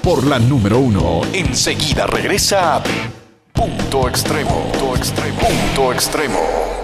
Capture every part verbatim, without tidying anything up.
por la número uno. Enseguida regresa Punto Extremo. Punto Extremo. Punto Extremo.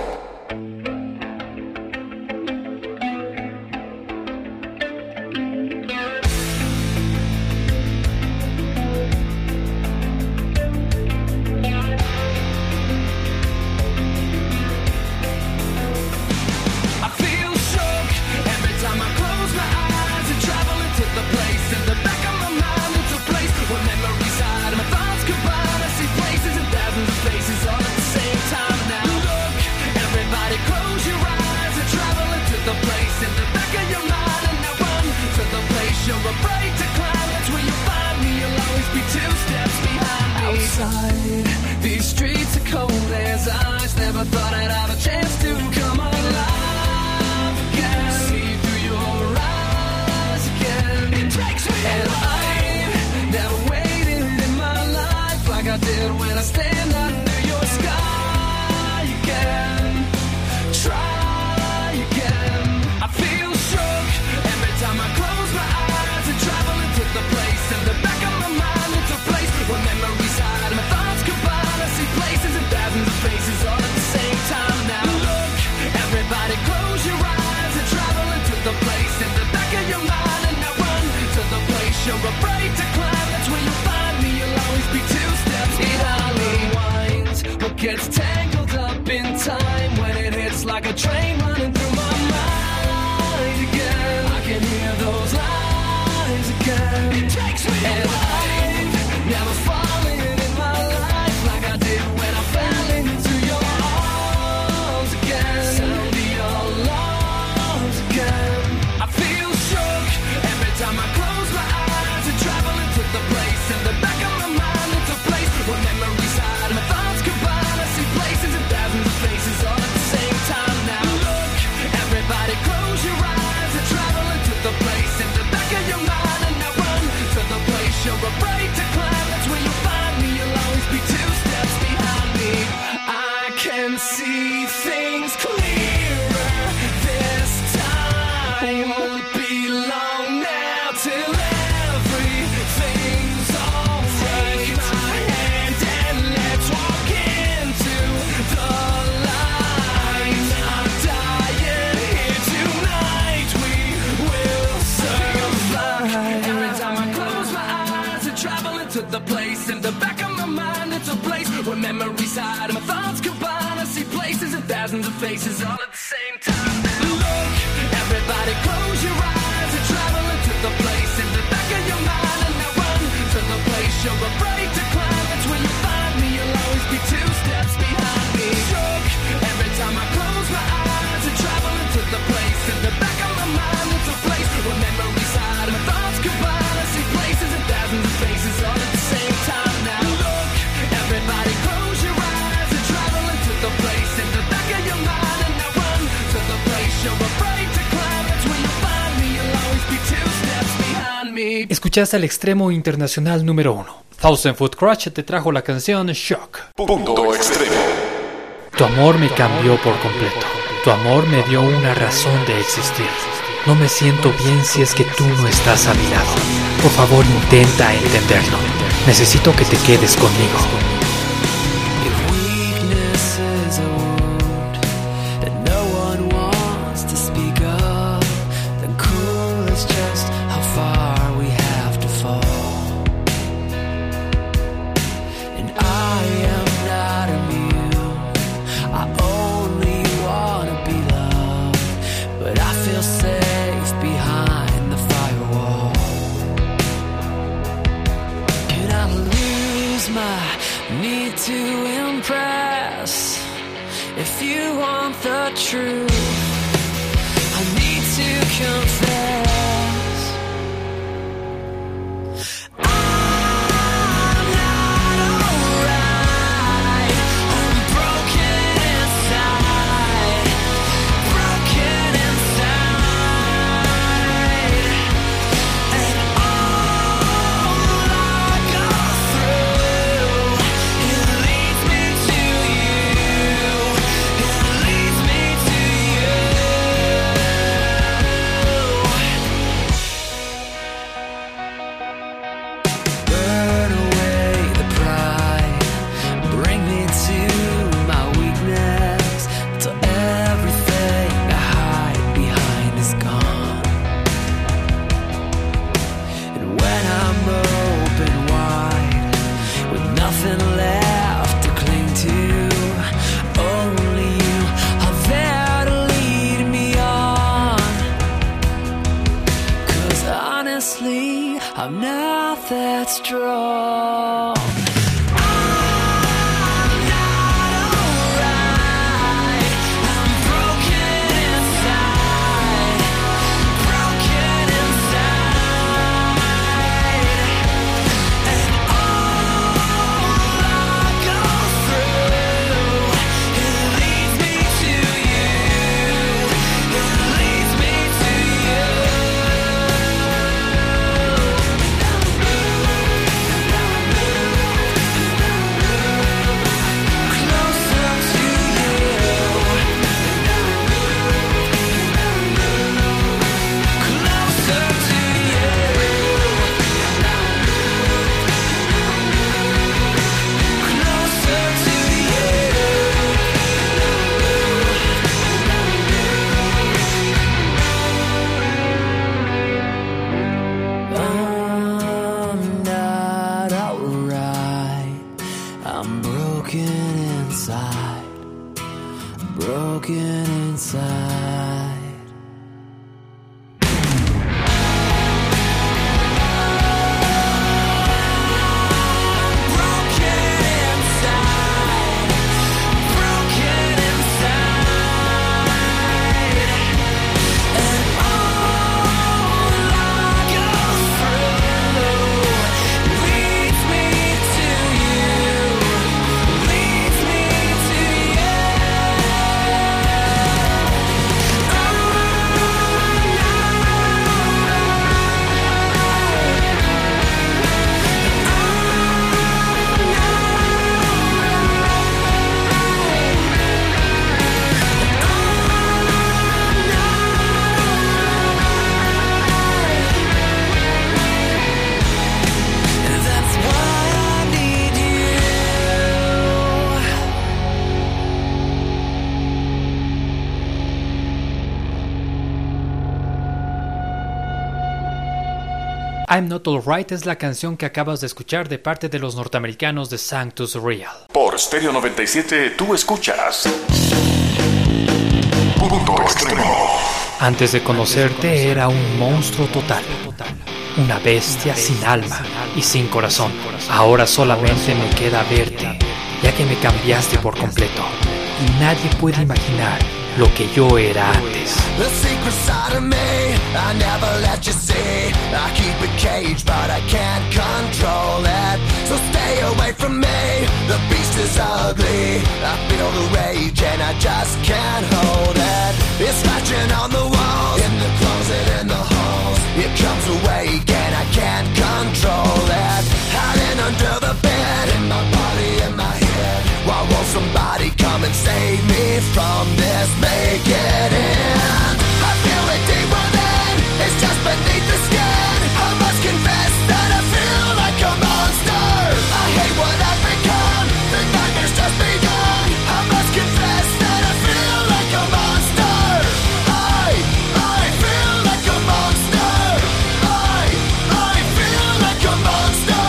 Escuchaste al extremo internacional número uno. Thousand Foot Crutch te trajo la canción Shock. Punto Extremo. Tu amor me cambió por completo. Tu amor me dio una razón de existir. No me siento bien si es que tú no estás a mi lado. Por favor, intenta entenderlo. Necesito que te quedes conmigo. path that's strong. I'm Not Alright es la canción que acabas de escuchar de parte de los norteamericanos de Sanctus Real. Por Stereo noventa y siete tú escuchas Punto Extremo. Antes de conocerte era un monstruo total, una bestia sin alma y sin corazón. Ahora solamente me queda verte, ya que me cambiaste por completo. Y nadie puede imaginar lo que yo era antes. The secret side of me, I never let you see. I keep it caged, but I can't control it. So stay away from me, the beast is ugly. I feel the rage and I just can't hold it. It's scratching on the walls, in the closet, in the halls. It comes awake and I can't control it. Hiding under the bed, in my body, in my head. Why won't somebody come and save me from this? Make it end. I feel it deep within, it's just beneath the skin. I must confess that I feel like a monster. I hate what I've become, the nightmare's just begun. I must confess that I feel like a monster. I, I feel like a monster. I, I feel like a monster.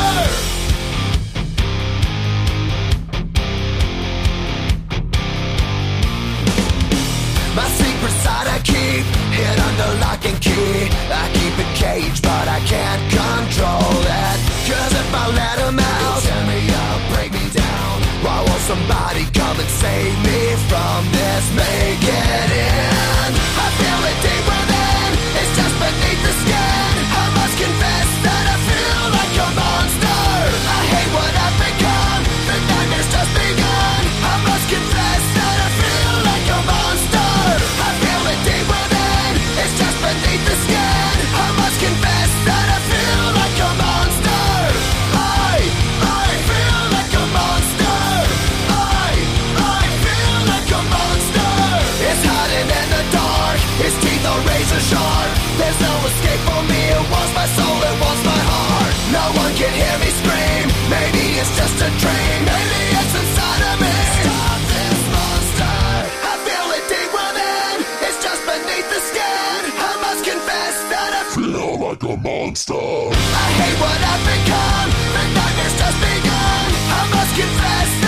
My secret side I keep hid under lock and key. I keep it caged, but I can't control it. Cause if I let him out, he'll tear me up, break me down. Why won't somebody come and save me from this? Make it end. I feel it deep within, it's just beneath the skin. I must confess that I feel like a monster. I hate what I've become, the nightmare's just begun. I must confess that I feel like a monster. I feel it deep within, it's just beneath the skin. I must confess that I feel like a monster. I, I feel like a monster. I, I feel like a monster. It's hiding in the dark, its teeth are razor sharp. There's no escape for me, it wants my soul, it wants my heart. No one can hear me scream, maybe it's just a dream. Maybe it's inside of me. Stop this monster. I feel it deep within, it's just beneath the skin. I must confess that I feel like a monster. I hate what I've become, the nightmare's just begun. I must confess